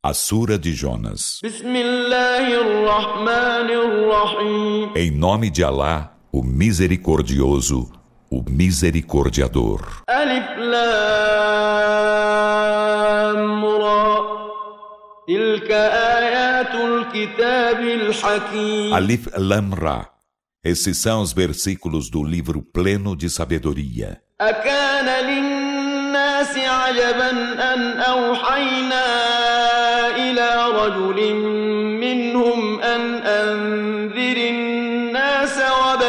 A Sura de Jonas. Em nome de Alá, o Misericordioso, o Misericordiador. Alif Lam Ra. Tilka ayatul kitabil hakim. Alif Lam Ra. Esses são os versículos do livro pleno de sabedoria. Akana linnasi ajaban an awhayna ila rajulin minhum an anzirin nasa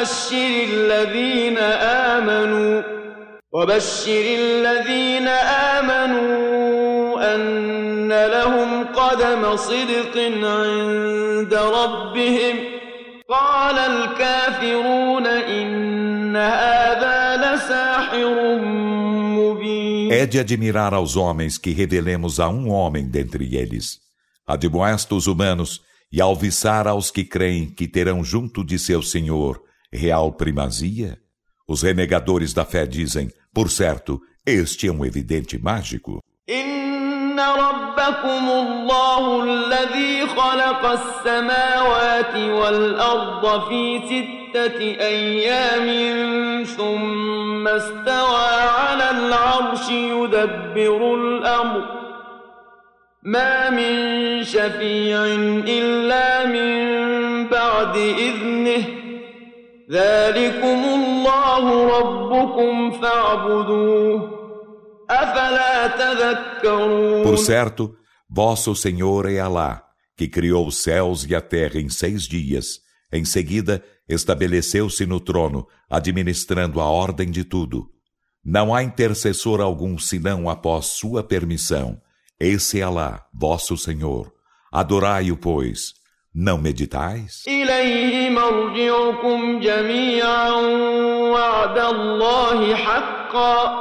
وبشر الذين آمنوا أن لهم قدم صدق عند ربهم قال الكافرون إن هذا لساحر مبين. É de admirar aos homens que revelemos a um homem dentre eles. Admoesta os humanos e alviçar aos que creem que terão junto de seu Senhor real primazia. Os renegadores da fé dizem, por certo, este é um evidente mágico. Inna rabbakum Allahu alladhi khalaqa as-samawati wal-arda fi sittati ayyamin thumma istawa 'ala al-'arshi yudabbiru al-amr ma min shafi'in illa min ba'di idhnihi ذلكم الله ربكم فاعبدوه أفلا تذكرون. Por certo, vosso Senhor é Alá, que criou os céus e a terra em 6 dias. Em seguida, estabeleceu-se no trono, administrando a ordem de tudo. Não há intercessor algum senão após sua permissão. Esse é Alá, vosso Senhor. Adorai-o, pois. Não meditais? إليه مرجعكم جميعا وعد الله حقا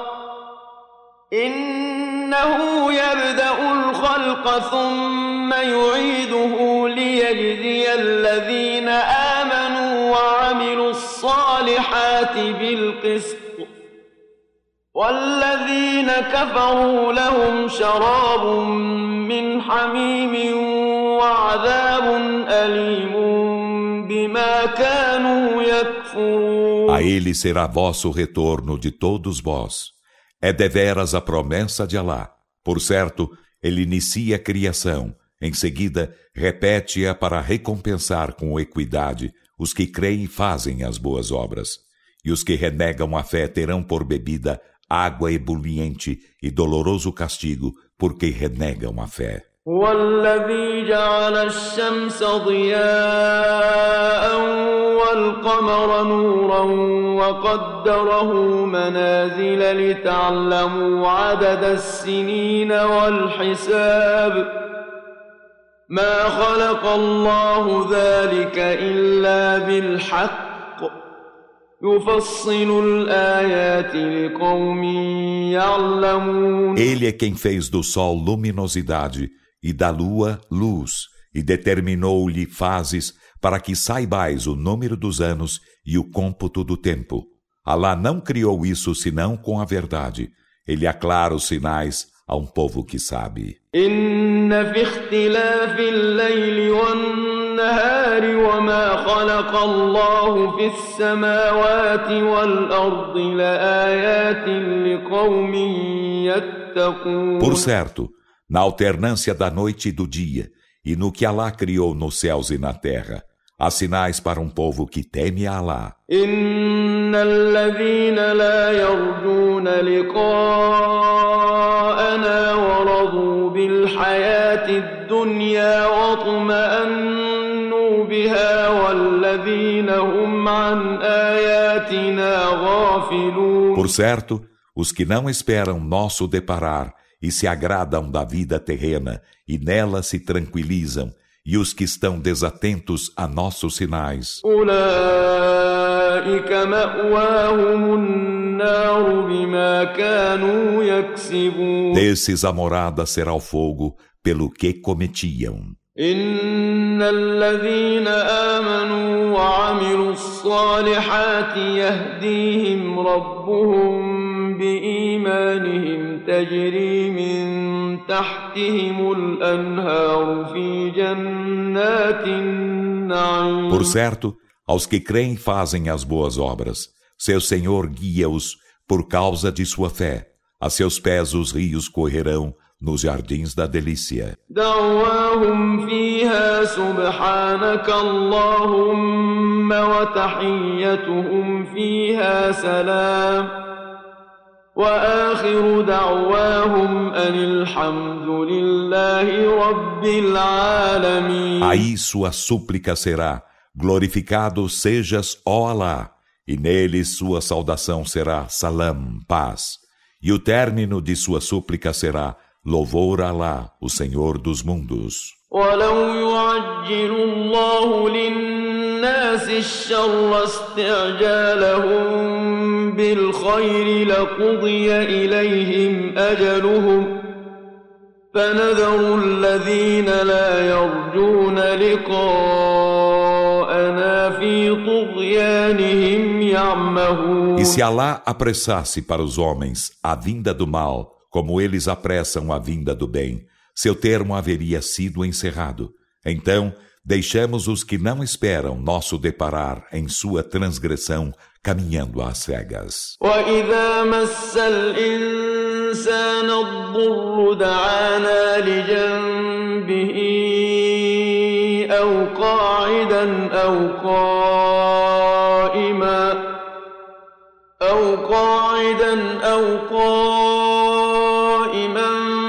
إنه يبدأ الخلق ثم يعيده ليجزي الذين آمنوا وعملوا الصالحات بالقسط والذين كفروا لهم شراب من حميم وعذاب أليم بما كانوا يكفرون. A ele será vosso retorno de todos vós. É deveras a promessa de Alá. Por certo, ele inicia a criação. Em seguida, repete-a para recompensar com equidade os que creem e fazem as boas obras. E os que renegam a fé terão por bebida água ebuliente e doloroso castigo porque renegam a fé. هو الذي جعل الشمس ضياء والقمر نورا وقدره منازل لتعلموا عدد السنين والحساب ما خلق الله ذلك إلا بالحق يفصل الآيات لقوم يعلمون. Ele é quem fez do sol luminosidade e da lua luz, e determinou-lhe fases para que saibais o número dos anos e o cômputo do tempo. Alá não criou isso senão com a verdade. Ele aclara os sinais a um povo que sabe. إن في اختلاف الليل والنهار وما خلق الله في السماوات والأرض لآيات لقوم يتقون. Por certo, na alternância da noite e do dia, e no que Alá criou nos céus e na terra, há sinais para um povo que teme a Alá. إن الذين لا يرجون لقاءنا ورضوا بالحياة الدنيا واطمأنوا بها والذين هم عن آياتنا غافلون. Por certo, os que não esperam nosso deparar e se agradam da vida terrena e nela se tranquilizam, e os que estão desatentos a nossos sinais. أولئك مأواهم النار بما كانوا يكسبون. Desses a morada será o fogo pelo que cometiam. إن الذين آمنوا وعملوا الصالحات يهديهم ربهم بإيمانهم تجري من تحتهم الأنهار في جنات النعيم. Por certo, aos que creem fazem as boas obras. Seu Senhor guia-os por causa de sua fé. A seus pés os rios correrão nos jardins da delícia. دعواهم فيها سبحانك اللهم وتحيتهم فيها سلام وآخر دعواهم أن الحمد لله رب العالمين. Aí sua súplica será: glorificado sejas, ó Alá, e neles sua saudação será salam, paz. E o término de sua súplica será: louvor a Alá, o Senhor dos mundos. ولو يعجل الله للناس الشر استعجالهم بالخير لقضي إليهم أجلهم فنذر الذين لا يرجون لقاءنا في طغيانهم يعمهون. E se Alá apressasse para os homens a vinda do mal, como eles apressam a vinda do bem, seu termo haveria sido encerrado. Então, deixamos os que não esperam nosso deparar em sua transgressão, caminhando às cegas. وإذا مس الإنسان الضر دعانا لجنبه أو قاعدا أو قائما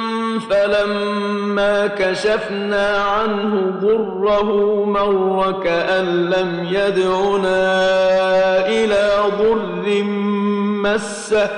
فلما كشفنا عنه ضره مر كأن لم يدعنا إلى ضر مسه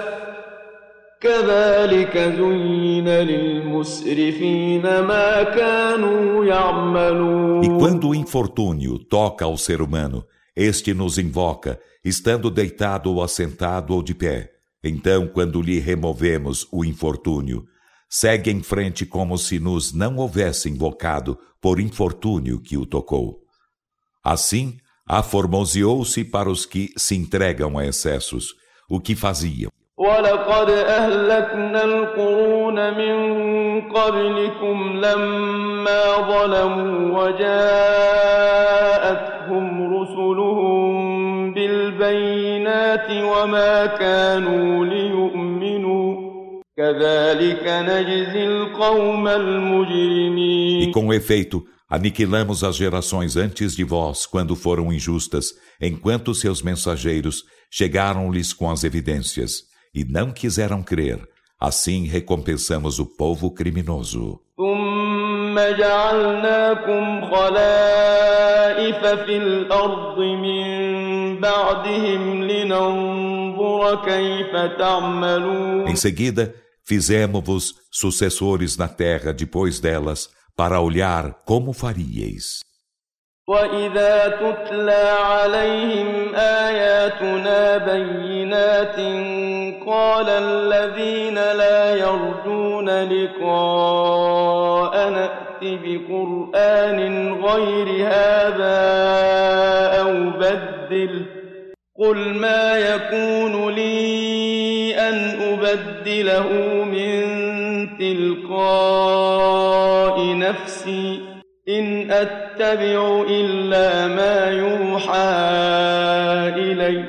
كذلك زين للمسرفين ما كانوا يعملون. E quando o infortúnio toca ao ser humano, este nos invoca, estando deitado ou assentado ou de pé. Então, quando lhe removemos o infortúnio, segue em frente como se nos não houvesse invocado por infortúnio que o tocou. Assim, aformoseou-se para os que se entregam a excessos, o que faziam. وَلَقَدْ أَهْلَكْنَا الْقُرُونَ مِنْ قَبْلِكُمْ لَمَّا ظَلَمُوا وَجَاءَتْهُمْ رُسُلُهُم بِالْبَيِّنَاتِ وَمَا كَانُوا لِيُؤْمِنُوا كَذَلِكَ نَجْزِي الْقَوْمَ الْمُجْرِمِينَ. E com efeito, aniquilamos as gerações antes de vós quando foram injustas, enquanto seus mensageiros chegaram-lhes com as evidências. E não quiseram crer. Assim recompensamos o povo criminoso. ثم جعلناكم خلائف في الأرض من بعدهم لننظر كيف تعملون. Em seguida, fizemos-vos sucessores na terra depois delas, para olhar como faríeis. وَإِذَا تُتْلَى عَلَيْهِمْ آيَاتُنَا بَيِّنَاتٍ قَالَ الَّذِينَ لَا يَرْجُونَ لِقَاءَنَا ائْتِ بِقُرْآنٍ غَيْرِ هَذَا أَوْ بَدِّلْهُ قُلْ مَا يَكُونُ لِي أَنْ أُبَدِّلَهُ مِنْ تِلْقَاءِ نَفْسِي إن أتبع إلا ما يوحى إلي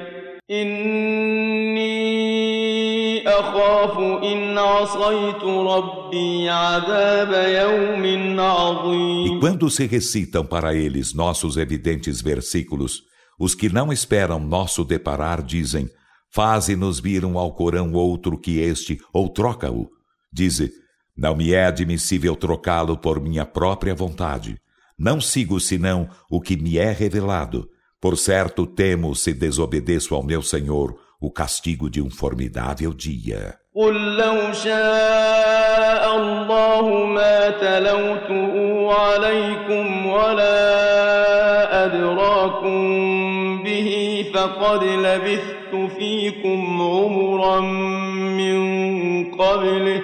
إني أخاف إن عصيت ربي عذاب يوم عظيم. E quando se recitam para eles nossos evidentes versículos, os que não esperam nosso deparar dizem: faze-nos vir um Alcorão outro que este, ou troca-o. Dize: não me é admissível trocá-lo por minha própria vontade. Não sigo senão o que me é revelado. Por certo, temo, se desobedeço ao meu Senhor, o castigo de um formidável dia. قل لو شاء الله ما تلوته عليكم ولا أدراكم به فقد لبثت فيكم عمرا من قبله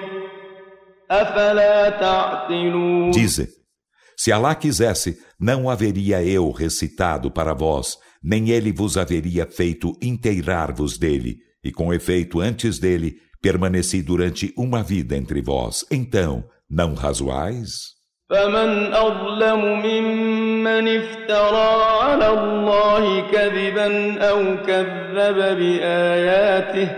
Dize, se Alá quisesse, não haveria eu recitado para vós, nem ele vos haveria feito inteirar-vos dele, e com efeito antes dele, permaneci durante uma vida entre vós, então não razoais? فمن أظلم ممن افترى على الله كذبا أو كذب بآياته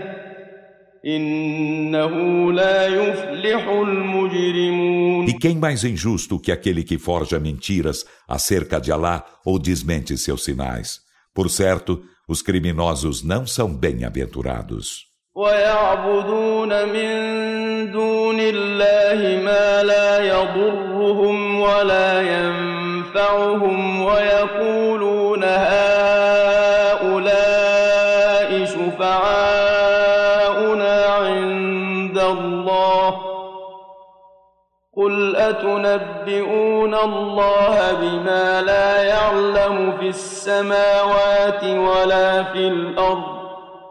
إنه لا يفلح المجرمون. E quem mais injusto que aquele que forja mentiras acerca de Alá ou desmente seus sinais? Por certo, os criminosos não são bem-aventurados. ويعبدون من دون الله ما لا يضرهم ولا ينفعهم ويقولون هؤلاء شفعاؤنا عند الله قل أتنبئون الله بما لا يعلم في السماوات ولا في الأرض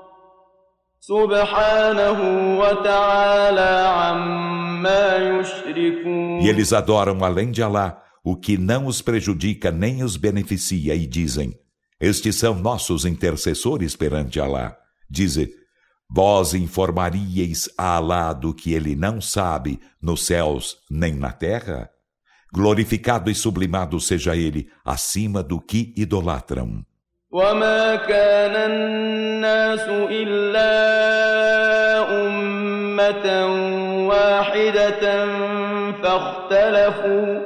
سبحانه وتعالى عما يشركون. E eles adoram além de Alá o que não os prejudica nem os beneficia e dizem: estes são nossos intercessores perante Alá. Dize: vós informaríeis a Alá do que ele não sabe nos céus nem na terra? Glorificado e sublimado seja ele acima do que idolatram. وما كان الناس إلا أمة واحدة فاختلفوا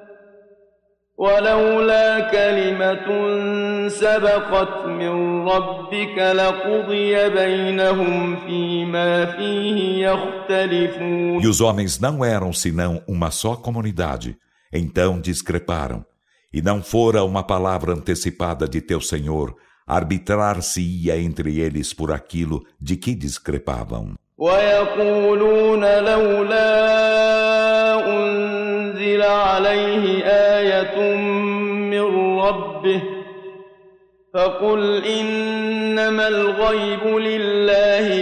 ولولا كلمة سبقت من ربك لقضي بينهم فيما فيه يختلفون. E os homens não eram senão uma só comunidade, então discreparam. E não fora uma palavra antecipada de teu Senhor, arbitrar-se-ia entre eles por aquilo de que discrepavam. وَيَقُولُونَ لَوْلَا أُنزِلَ عَلَيْهِ آيَةٌ مِّن رَّبِّهِ فَقُلْ إِنَّمَا الْغَيْبُ لِلَّهِ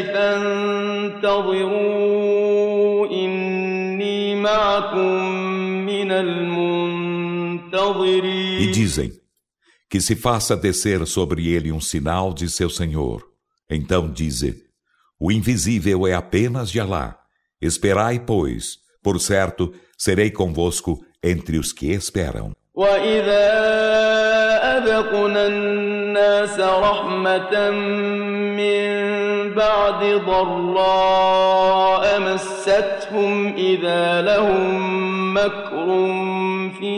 فَانتَظِرُوا إِنِّي مَعَكُم مِّنَ المنتظرين. E dizem que se faça descer sobre ele um sinal de seu Senhor. Então dize: o invisível é apenas de Alá. Esperai, pois, por certo, serei convosco entre os que esperam. وَإِذَا أَذَقْنَا النَّاسَ رَحْمَةً مِّن بَعْدِ ضَرَّاءَ مَسَّتْهُمْ إِذَا لَهُم مَّكْرٌ فِي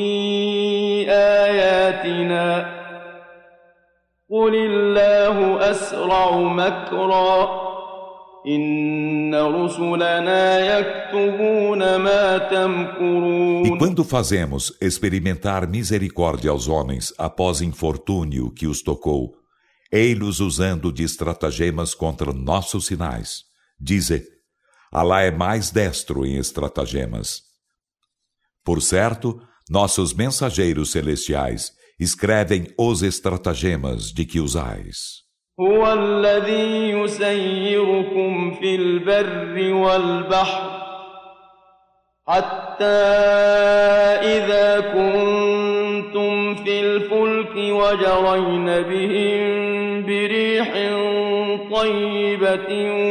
آيَاتِنَا قُلِ اللَّهُ أَسْرَعُ مَكْرًا إِنَّ رُسُلَنَا يَكْتُبُونَ مَا تَمْكُرُونَ. E quando fazemos experimentar misericórdia aos homens após infortúnio que os tocou, ei-los usando de estratagemas contra nossos sinais. Dize: Alá é mais destro em estratagemas. Por certo, nossos mensageiros celestiais escrevem os estratagemas de que usais. هو الذي يسيركم في البر والبحر حتى إذا كنتم في الفلك وجرين بهم بريح طيبة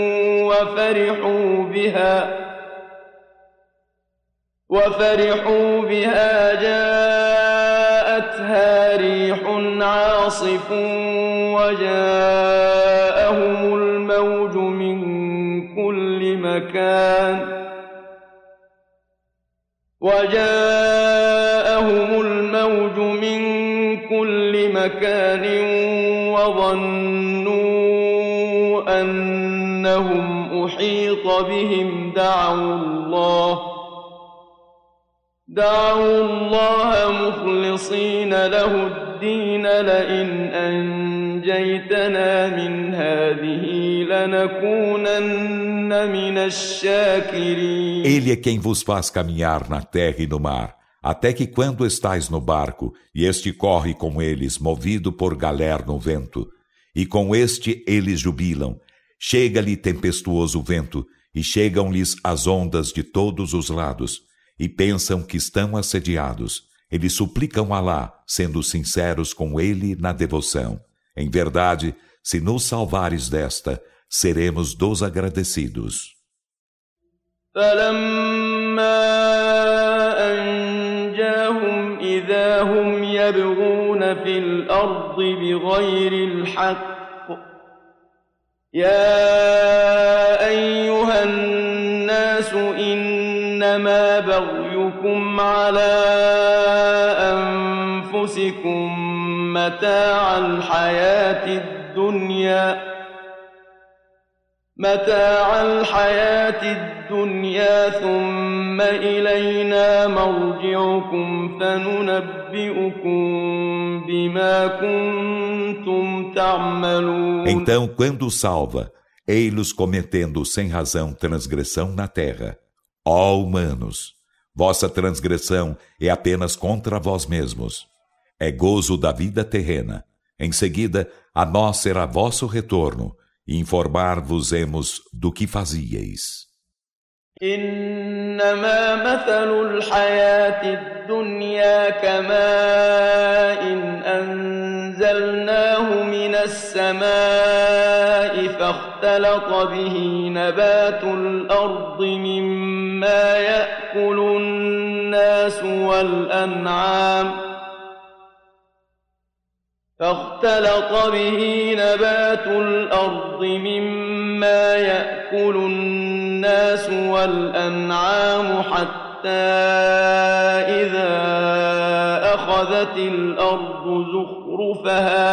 وفرحوا بها جاءتها ريح عاصف وجاءهم الموج من كل مكان وظنوا أنهم أحيط بهم دعوا الله مخلصين له الدين لئن أنجيتنا من هذه لنكونن من الشاكرين. Ele é quem vos faz caminhar na terra e no mar, até que quando estais no barco, e este corre com eles, movido por galer no vento, e com este eles jubilam, chega-lhe tempestuoso vento, e chegam-lhes as ondas de todos os lados, e pensam que estão assediados. Eles suplicam a Alá, sendo sinceros com ele na devoção. Em verdade, se nos salvares desta, seremos dos agradecidos. فلما أنجاهم إذا هم يبغون في الأرض بغير الحق يا أيها الناس إنما بغيكم على أنفسكم متاع الحياة الدنيا ثم إلينا مرجعكم فننبئكم بما كنتم تعملون. Então, quando salva, ei-los cometendo sem razão transgressão na terra. Ó humanos, vossa transgressão é apenas contra vós mesmos. É gozo da vida terrena. Em seguida, a nós será vosso retorno, e informar-vos-emos do que fazíeis. إنما مثل الحياة الدنيا كماء أنزلناه من السماء فاختلط به نبات الأرض مما يأكل الناس والأنعام حتى إذا أخذت الأرض زخرفها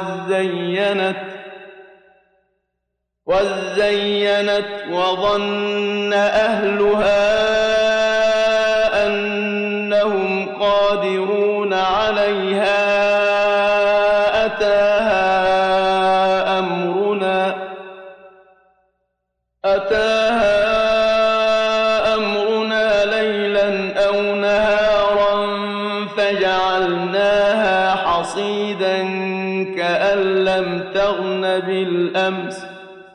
وزينت وظن أهلها أنهم قادرون عليها أتاها أمرنا ليلا أو نهارا فجعلناها حصيدا كأن لم تغن بالأمس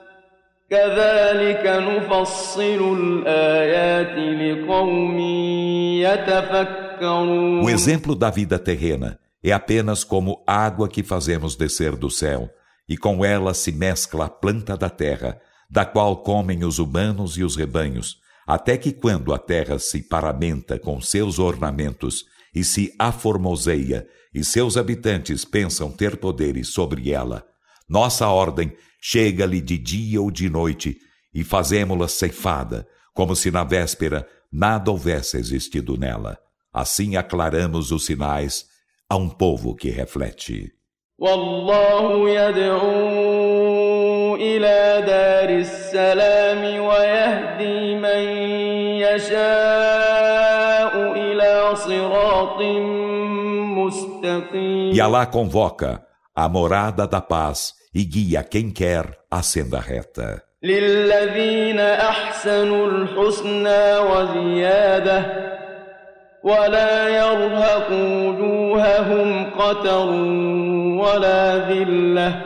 كذلك نفصل الآيات لقوم يتفكرون. O exemplo da vida terrena é apenas como água que fazemos descer do céu, e com ela se mescla a planta da terra, da qual comem os humanos e os rebanhos, até que quando a terra se paramenta com seus ornamentos e se aformoseia, e seus habitantes pensam ter poderes sobre ela, nossa ordem chega-lhe de dia ou de noite, e fazemo-la ceifada, como se na véspera nada houvesse existido nela. Assim aclaramos os sinais a um povo que reflete. والله يدعو إلى دار السلام ويهدي من يشاء إلى صراط مستقيم. E Alá convoca a morada da paz e guia quem quer a senda reta. للذين أحسنوا الحسنى وزيادة ولا يرهق وجوههم قتر ولا ذلة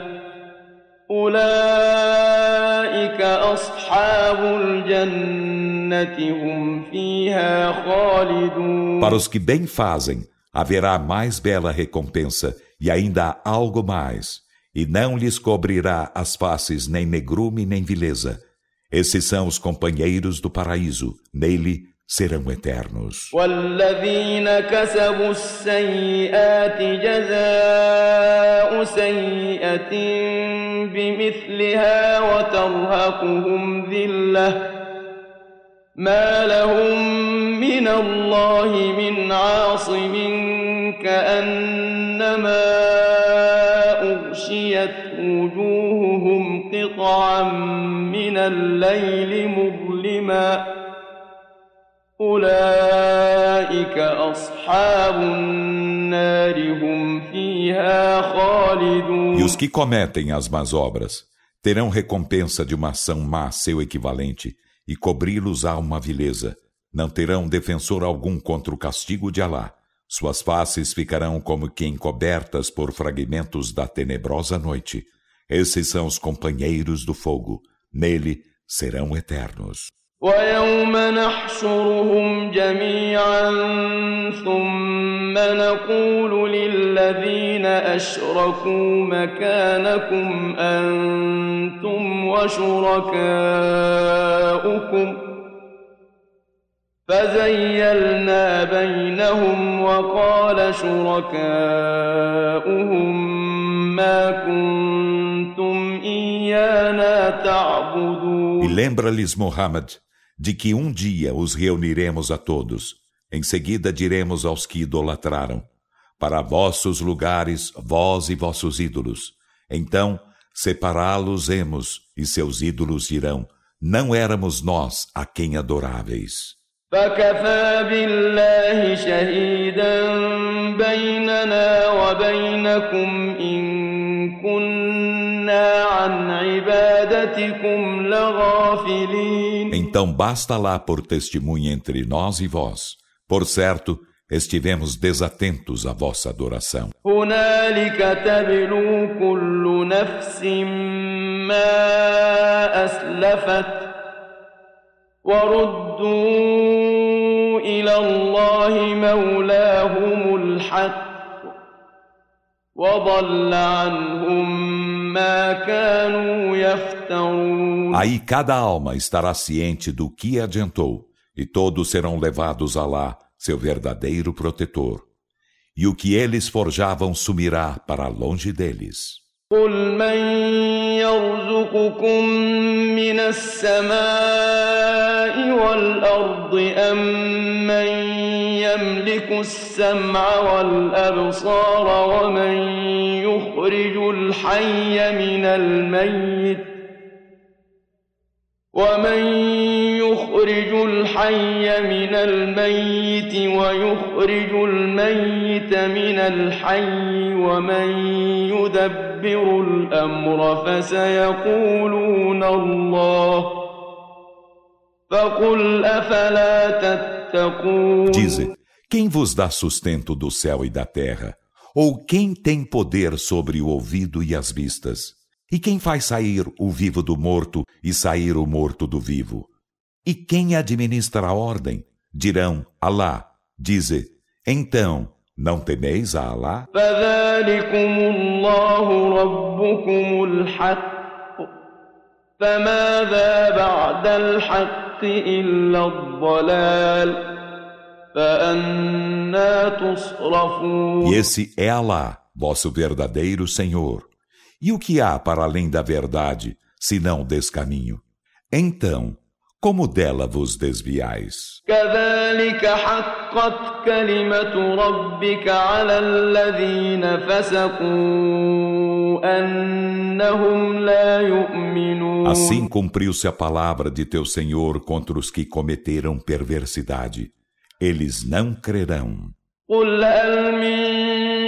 أولئك أصحاب الجنة هم فيها خالدون. Para os que bem fazem, haverá mais bela recompensa e ainda algo mais, e não lhes cobrirá as faces nem negrume nem vileza. Esses são os companheiros do paraíso, nele serão eternos. والذين كسبوا السيئات جزاء سيئة بمثلها وترهقهم ذلة ما لهم من الله من عاصم كأنما أغشيت وجوههم قطعا من الليل مظلما أولئك أصحاب النار هم فيها خالدون. E os que cometem as más obras terão recompensa de uma ação má seu equivalente e cobri-los-á uma vileza. Não terão defensor algum contra o castigo de Alá. Suas faces ficarão como que encobertas por fragmentos da tenebrosa noite. Esses são os companheiros do fogo. Nele serão eternos. ويوم نحشرهم جميعا ثم نقول للذين أشركوا مكانكم أنتم وشركاؤكم فزيلنا بينهم وقال شركاؤهم ما كنتم إيانا تعبدون. E lembra-lhes, Muhammad, de que um dia os reuniremos a todos. Em seguida diremos aos que idolatraram: para vossos lugares, vós e vossos ídolos. Então separá-los-emos, e seus ídolos dirão: não éramos nós a quem adoráveis. فكفى بالله شهيدا بيننا وبينكم إن كنا عن عبادتكم لغافلين. Então basta lá por testemunha entre nós e vós. Por certo, estivemos desatentos à vossa adoração. هنالك تبلو كل نفس ما أسلفت وردوا إلى الله مولاهم الحق وضل عنهم ما كانوا يفترون. Aí cada alma estará ciente do que adiantou, e todos serão levados a Alá, seu verdadeiro protetor. E o que eles forjavam sumirá para longe deles. قل من يرزقكم من السماء والأرض أم من يملك السمع والأبصار ومن يخرج الحي من الميت ويخرج الميت من الحي ومن يدبر الأمر فسيقولون الله فقل أفلا تتقون. Dize, quem vos dá sustento do céu e da terra? Ou quem tem poder sobre o ouvido e as vistas? E quem faz sair o vivo do morto e sair o morto do vivo? E quem administra a ordem? Dirão, Alá. Dize, então, não temeis a Alá? فذلكم الله ربكم الحق فماذا بعد الحق إلا الضلال فأنى تصرفون. E esse é Alá, vosso verdadeiro Senhor. E o que há para além da verdade, senão descaminho? Então, como dela vos desviais? كذلك حقت كلمة ربك على الذين فسقوا أنهم لا يؤمنون. Assim cumpriu-se a palavra de teu Senhor contra os que cometeram perversidade. Eles não crerão. قل هل من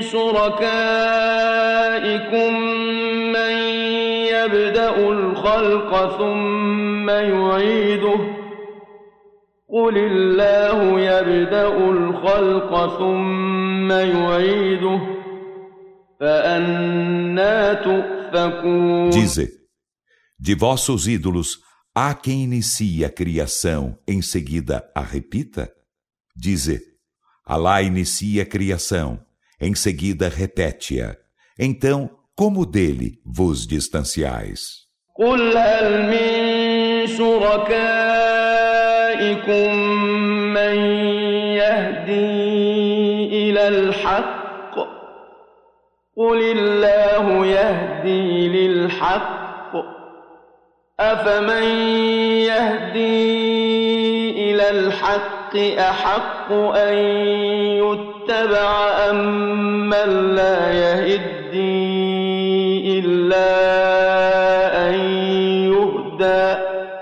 شركائكم من يبدأ الخلق ثم يعيده قل الله يبدأ الخلق ثم يعيده فأنى تؤفكون. Dize, de vossos ídolos, há quem inicie a criação, em seguida a repita? Dize, Alá inicia a criação, em seguida repete-a. Então, como dele vos distanciais? قل هل من شركائكم من يهدي إلى الحق قل الله يهدي للحق أفمن يهدي إلى الحق أحق أن يتبع أم من لا يهدي إلا أن يهدى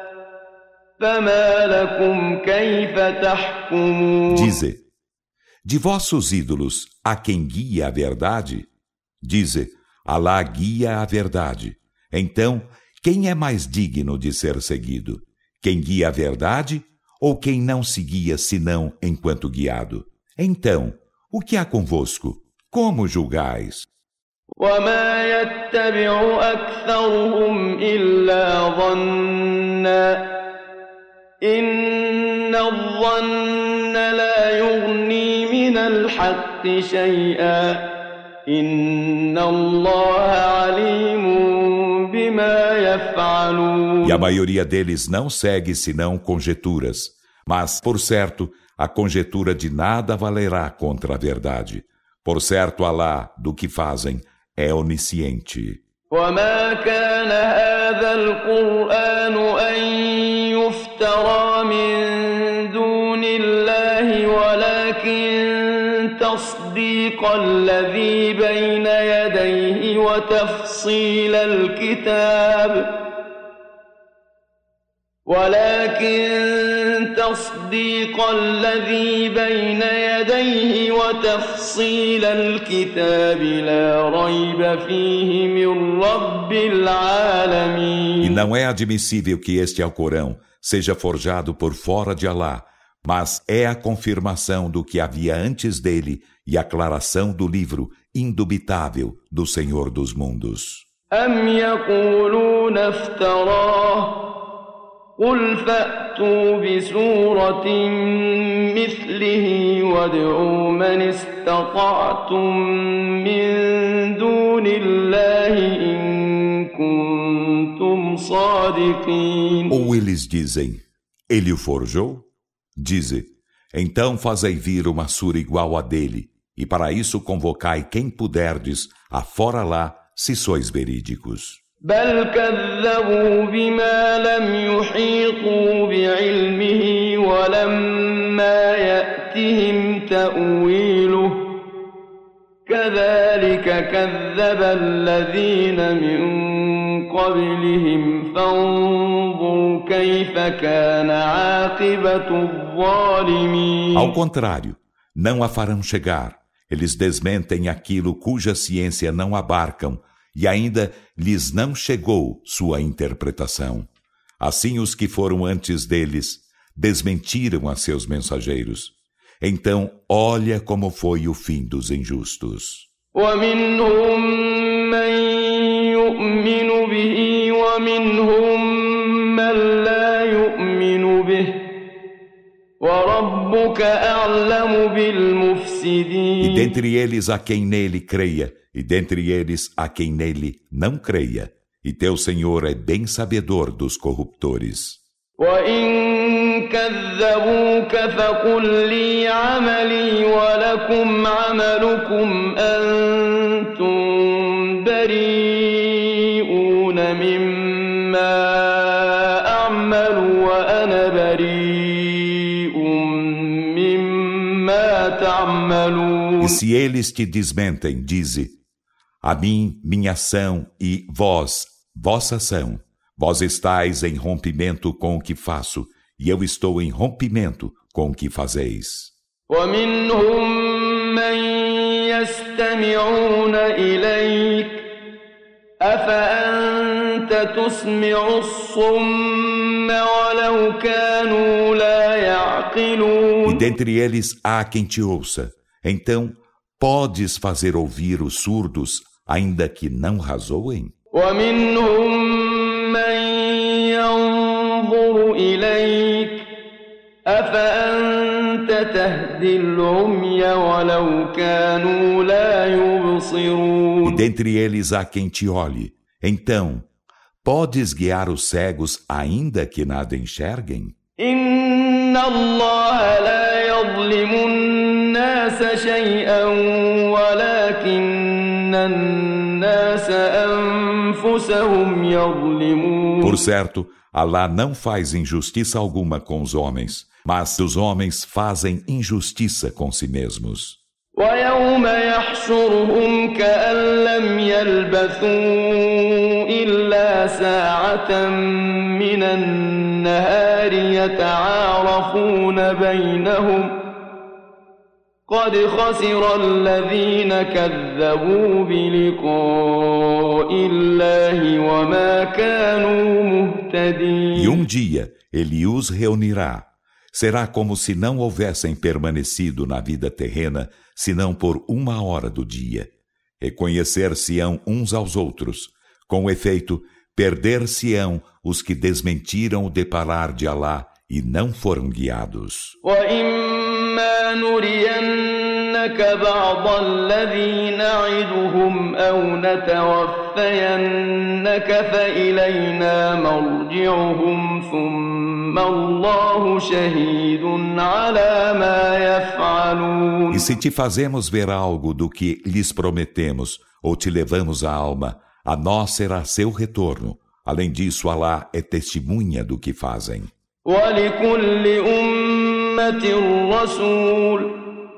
فما لكم كيف تحكمون. Dize, de vossos ídolos, há quem guia a verdade? Dize, Alá guia a verdade. Então, quem é mais digno de ser seguido? Quem guia a verdade ou quem não se guia senão enquanto guiado? Então, o que há convosco? Como julgais? وما يتبع أكثرهم إلا ظنا إن الظن لا يغني من الحق شيئا إن الله عليم بما يفعلون. E a maioria deles não segue senão conjeturas. Mas, por certo, a conjetura de nada valerá contra a verdade. Por certo, Alá, do que fazem, é onisciente. وما كان هذا القرآن أن يفترى من دون الله ولكن تصديق الذي بين يديه وتفصيل الكتاب لا ريب فيه من رب العالمين. E não é admissível que este Alcorão seja forjado por fora de Alá, mas é a confirmação do que havia antes dele e a aclaração do livro indubitável do Senhor dos Mundos. أم يقولون افتراه قل فأتوا بسورة مثله وادعوا من استطعتم من دون الله إن كنتم صادقين. Ou eles dizem, ele o forjou? Dize, então fazei vir uma sura igual a dele, e para isso convocai quem puderdes, afora lá, se sois verídicos. بل كذبوا بما لم يحيطوا بعلمه ولما يأتهم تأويله كذلك كذب الذين من قبلهم فانظر كيف كان عاقبة الظالمين. Ao contrário, não a farão chegar. Eles desmentem aquilo cuja ciência não abarcam, e ainda lhes não chegou sua interpretação. Assim os que foram antes deles desmentiram a seus mensageiros. Então, olha como foi o fim dos injustos. ومنهم من يؤمن به ومنهم من لا يؤمن به وربك أعلم بالمفسدين. E dentre eles há quem nele creia, e dentre eles há quem nele não creia, e teu Senhor é bem sabedor dos corruptores. وإن كذبوك فقل لي عملي ولكم عملكم أنتم بريئون مما أعمل وأنا بريء مما تعملون. E se eles te desmentem, dize, a mim, minha ação, e vós, vossa ação. Vós estáis em rompimento com o que faço, e eu estou em rompimento com o que fazeis. ومنهم من يستمعون إليك أفأنت تسمع الصم ولو كانوا لا يعقلون. E dentre eles há quem te ouça. Então, podes fazer ouvir os surdos, ainda que não razoem? ومنهم من ينظر إليك أفأنت تهدي العمي ولو كانوا لا يبصرون. E dentre eles há quem te olhe. Então, podes guiar os cegos, ainda que nada enxerguem? إن الله لا يظلم الناس شيئا ولكن الناس أنفسهم يظلمون. Por certo, Alá não faz injustiça alguma com os homens, mas os homens fazem injustiça com si mesmos. ويوم يحشرهم كأن لم يلبثوا إلا ساعة من النهار يتعارفون بينهم قد خسر الذين كذبوا بلقاء الله وما كانوا مهتدين. E dia ele os reunirá. Será como se não houvessem permanecido na vida terrena, senão por 1 hora do dia. Reconhecer-se-ão uns aos outros. Com efeito, perder-se-ão os que desmentiram o deparar de Alá e não foram guiados. وَإِمَّا نُرِيَنَّكَ بَعْضَ الَّذِي نَعِدُهُمْ أَوْ نَتَوَفَّيَنَّكَ فَإِلَيْنَا مَرْجِعُهُمْ ثُمَّ الله شهيد على ما يفعلون. E se te fazemos ver algo do que lhes prometemos, ou te levamos a alma, a nós será seu retorno. Além disso, Alá é testemunha do que fazem. ولكل أمة رسول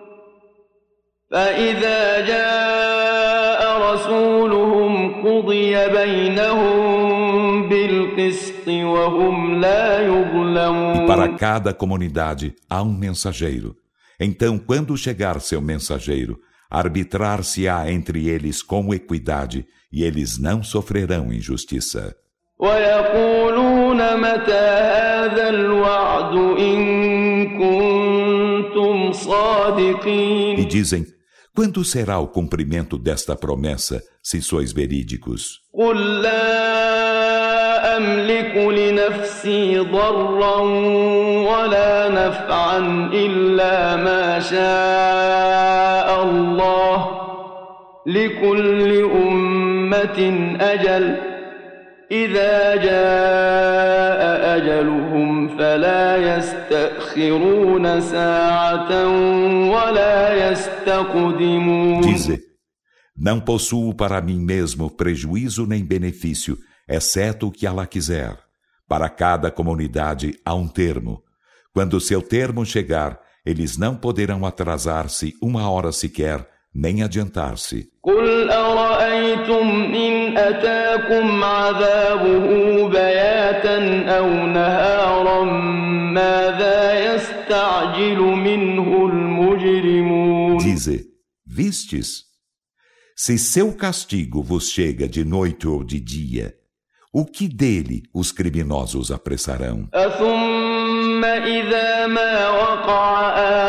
فإذا جاء رسولهم قضي بينهم بالقسط وهم لا يظلمون. E para cada comunidade há um mensageiro. Então, quando chegar seu mensageiro, arbitrar-se-á entre eles com equidade, e eles não sofrerão injustiça. ويقولون متى هذا الوعد إن كنتم صادقين. E dizem, quando será o cumprimento desta promessa, se sois verídicos? قل لا أملك لنفسي ضرا ولا نفعا إلا ما شاء الله لكل أمة أجل إذا جاء أجلهم فلا يستأخرون ساعة ولا يستقدمون. Dize, não possuo para mim mesmo prejuízo nem benefício, exceto o que Allah quiser. Para cada comunidade há um termo. Quando seu termo chegar, eles não poderão atrasar-se uma hora sequer, nem adiantar-se. قل أرأيتم إن أتاكم عذابه بياتا أو نهارا ماذا يستعجل منه المجرمون. Dize, vistes? Se seu castigo vos chega de noite ou de dia, o que dele os criminosos apressarão? أثم إذا ما وقع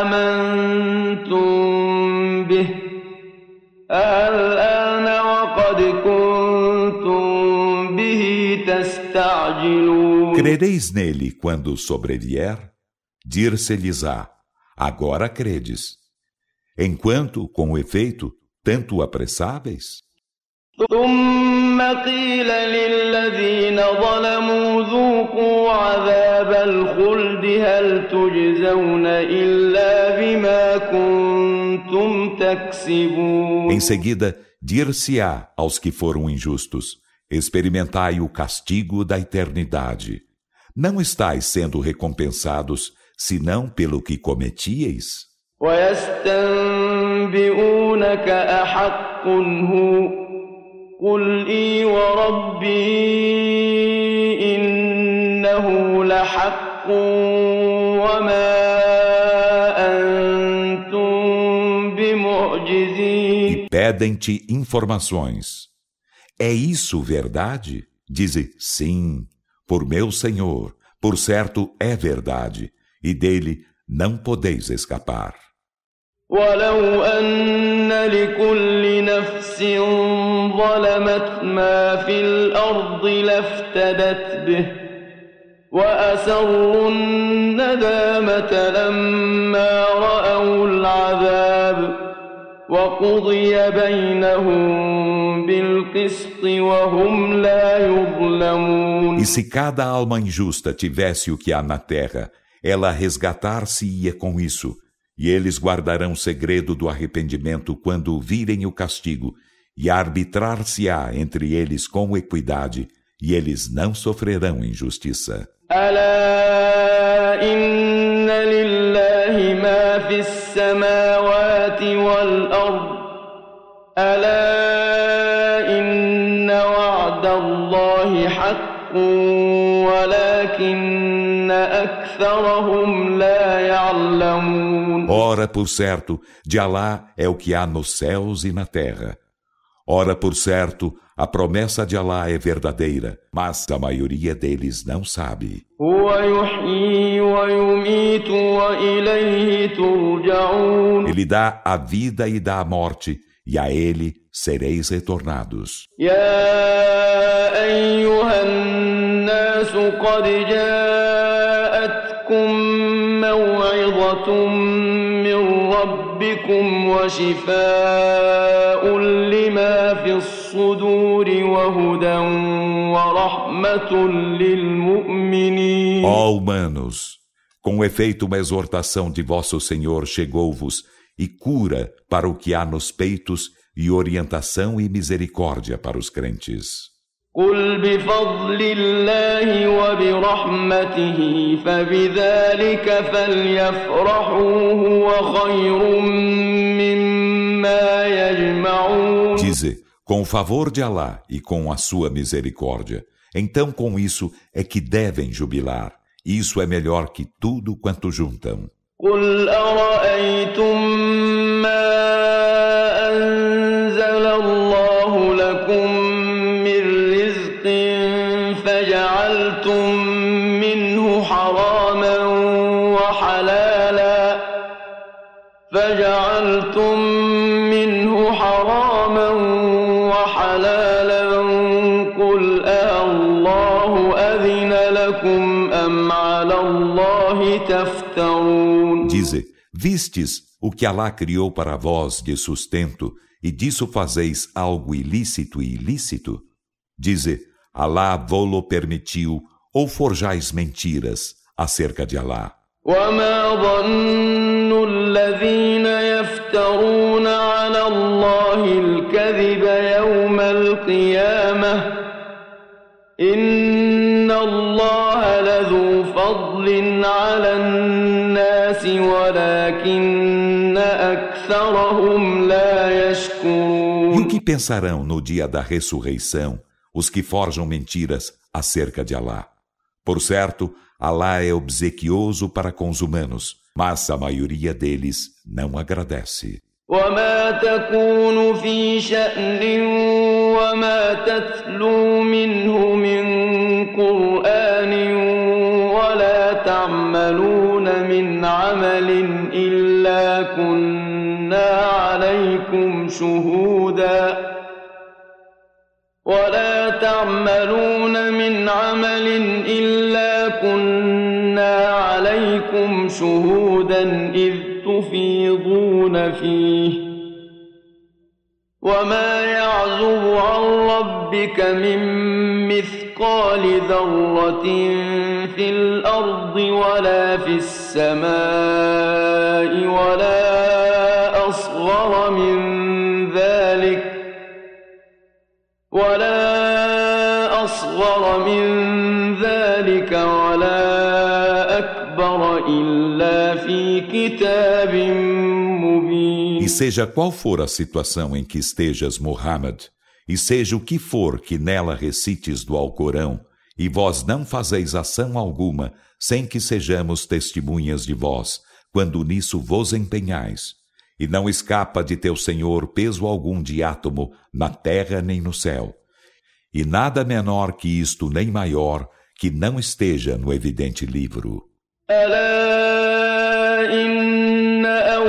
آمنتم به الآن وقد كنتم به تستعجلون. Crereis nele quando sobrevier? Dir-se-lhes-á, agora credes. Enquanto, com efeito, tanto apressáveis? ثم قيل للذين ظلموا ذوقوا عذاب الخلد هل تجزون إلا بما كنتم تكسبون. Em seguida, dir-se-á aos que foram injustos, experimentai o castigo da eternidade. Não estáis sendo recompensados, senão pelo que cometieis? ويستنبئونك أحق هو قل إي وربي إنه لحق وما أنتم بمعجزين. E pedem-te informações. É isso verdade? Dize, sim, por meu Senhor, por certo é verdade, e dele não podeis escapar. ولو أن لكل نفس ظلمت ما في الأرض لافتدت به وأسروا الندامة لما رأوا العذاب وقضي بينهم بالقسط وهم لا يظلمون. E se cada alma injusta tivesse o que há na terra, ela resgatar-se-ia com isso. E eles guardarão segredo do arrependimento quando virem o castigo, e arbitrar-se-á entre eles com equidade, e eles não sofrerão injustiça. ألا إن لله ما في السماوات والأرض ألا إن وعد الله حق ولكن أكثرهم لا يعلمون. Ora, por certo, de Alá é o que há nos céus e na terra. Ora, por certo, a promessa de Alá é verdadeira, mas a maioria deles não sabe. Ele dá a vida e dá a morte, e a ele sereis retornados. أيها الناس قد جاءتكم موعظة من ربكم وشفاء لما في الصدور وهدى ورحمة للمؤمنين. Ó humanos, com efeito uma exortação de vosso Senhor chegou-vos e cura para o que há nos peitos e orientação e misericórdia para os crentes. قل بفضل الله وبرحمته فبذلك فليفرحوا هو خير مما يجمعون. Dize, com o favor de Alá e com a sua misericórdia, então com isso é que devem jubilar. Isso é melhor que tudo quanto juntam. قل أرأيتم ما أنزل الله لكم فجعلتم منه حراما وحلالا قل الله أذن لكم أم على الله تفترون. Dize, vistes o que Alá criou para vós de sustento e disso fazeis algo ilícito e ilícito? Dize, Alá vô-lo permitiu, ou forjais mentiras acerca de Alá. وما ظن الذين يفترون على الله الكذب يوم القيامة إن الله لذو فضل على الناس ولكن أكثرهم لا يشكرون. E o que pensarão no dia da ressurreição os que forjam mentiras acerca de Alá? Por certo, Alá é obsequioso para com os humanos, mas a maioria deles não agradece. وما تكون في شأن وما تتلو منه من قرآن ولا تعملون من عمل إلا كنا عليكم شهودا إذ تفيضون فيه وما يعزب عن ربك من مثقال ذرة في الأرض ولا في السماء ولا أصغر من ذلك ولا أكبر إلا في كتاب مبين. E seja qual for a situação em que estejas, Muhammad, e seja o que for que nela recites do Alcorão, e vós não fazeis ação alguma sem que sejamos testemunhas de vós, quando nisso vos empenhais. E não escapa de teu Senhor peso algum de átomo na terra nem no céu. E nada menor que isto nem maior que não esteja no evidente livro. ألا إن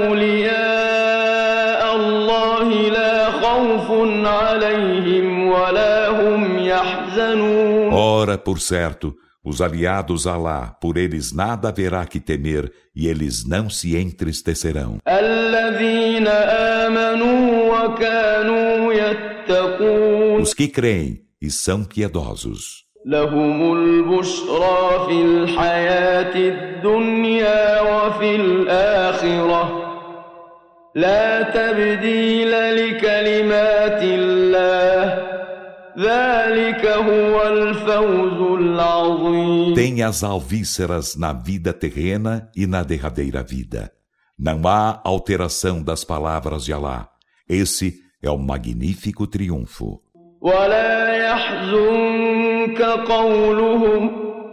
أولياء الله لا خوف عليهم ولا هم يحزنون. Ora, por certo, os aliados a Alá, por eles nada haverá que temer e eles não se entristecerão. الذين آمنوا وكانوا يتقون. Os que creem e são piedosos. لهم البشرى في الحياة الدنيا وفي الآخرة لا تبديل لكلمات الله ذلك هو الفوز العظيم. Tem as alvíceras na vida terrena e na derradeira vida. Não há alteração das palavras de Alá. Esse é o magnífico triunfo. ولا يحزنك قولهم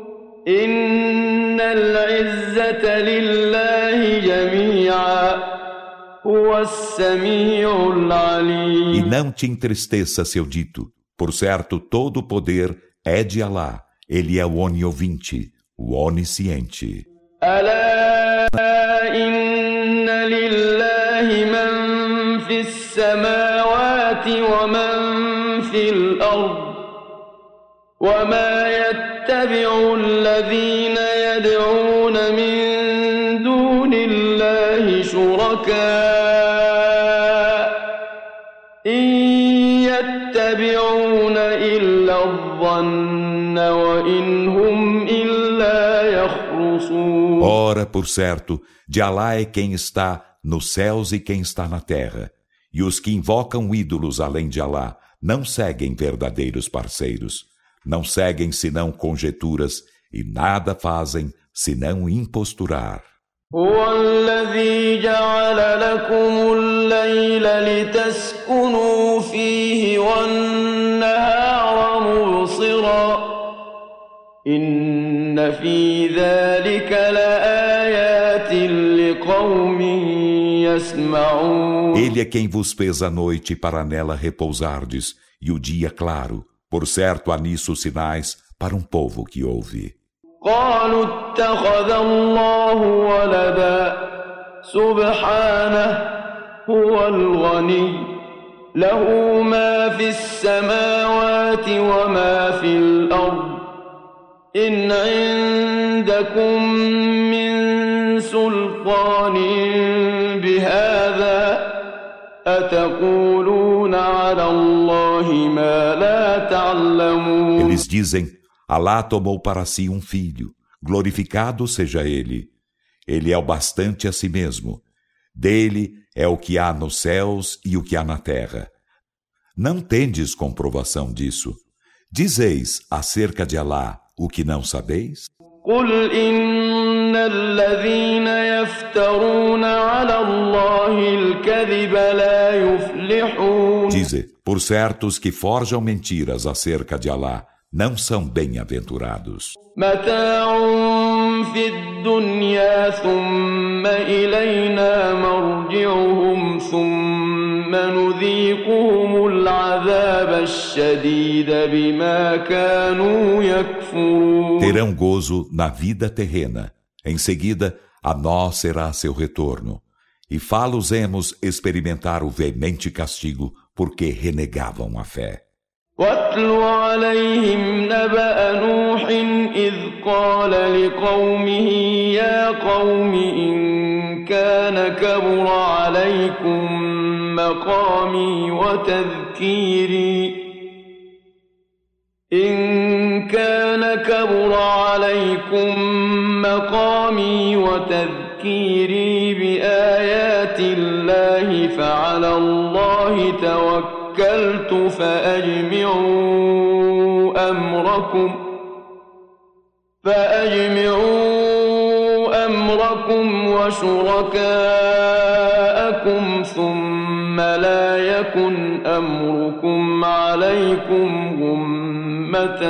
إن العزة لله جميعا هو السميع العليم. E não te entristeça seu dito. Por certo, todo o poder é de Alá. Ele é o oniovinte, o onisciente. ألا إن لله من في السماوات ومن في الأرض وما يتبع الذين يدعون من الله شركاء إن يتبعون إلا الظن وإن هم إلا يخرصون. Ora, por certo, de Alá é quem está nos céus e quem está na terra. E os que invocam ídolos além de Alá não seguem verdadeiros parceiros. Não seguem senão conjecturas e nada fazem senão imposturar. هو الذي جعل لكم الليل لتسكنوا فيه والنهار مبصرا إن في ذلك لآيات لقوم يسمعون. Ele é quem vos fez a noite para nela repousardes e o dia claro. Por certo há nisso sinais para um povo que ouve. قالوا اتخذ الله ولدا سبحانه هو الغني له ما في السماوات وما في الأرض إن عندكم من سلطان بهذا أتقولون على الله ما لا تعلمون. Eles dizem: Alá tomou para si um filho, glorificado seja ele. Ele é o bastante a si mesmo. Dele é o que há nos céus e o que há na terra. Não tendes comprovação disso? Dizeis acerca de Alá o que não sabeis? قل إن الذين يفترون على الله الكذب لا يفلحون. Dize, por certo, os que forjam mentiras acerca de Alá não são bem-aventurados. متاع في الدنيا ثم إلينا مرجعهم ثم نذيقهم العذاب الشديد بما كانوا يكفرون. Terão gozo na vida terrena. Em seguida, a nós será seu retorno. E fá-los-emos experimentar o veemente castigo porque renegavam a fé. واتل عليهم نبأ نوح إذ قال لقومه يا قوم إن كان كبر عليكم مقامي وتذكيري بآيات الله فعلى الله توكلت فأجمعوا أمركم وشركاءكم ثم لا يكن أمركم عليكم غمة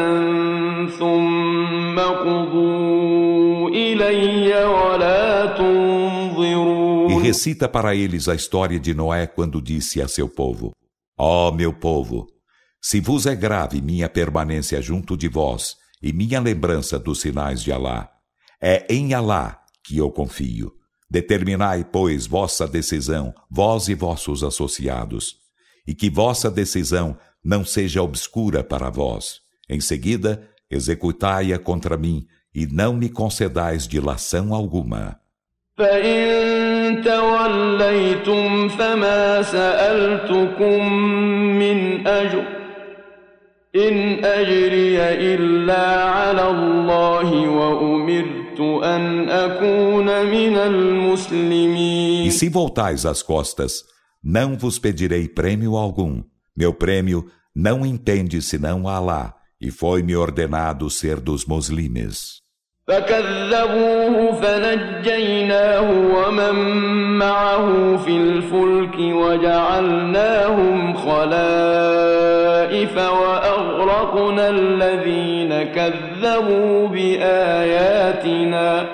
ثم قضوا إلي ولا تنظرون. E recita para eles a história de Noé quando disse a seu povo: Ó meu povo, se vos é grave minha permanência junto de vós e minha lembrança dos sinais de Alá, é em Alá que eu confio. Determinai, pois, vossa decisão, vós e vossos associados, e que vossa decisão não seja obscura para vós. Em seguida, executai-a contra mim, e não me concedais dilação alguma. فإن توليتم فما سألتكم من أجر إن أجري إلا على الله وأمرت أن أكون من المسلمين. E se voltais as costas, não vos pedirei prêmio algum. Meu prêmio não entende senão a Alá, e foi-me ordenado ser dos muslimes. فكذبوه فنجيناه ومن معه في الفلك وجعلناهم خلائف وأغرقنا الذين كذبوا بآياتنا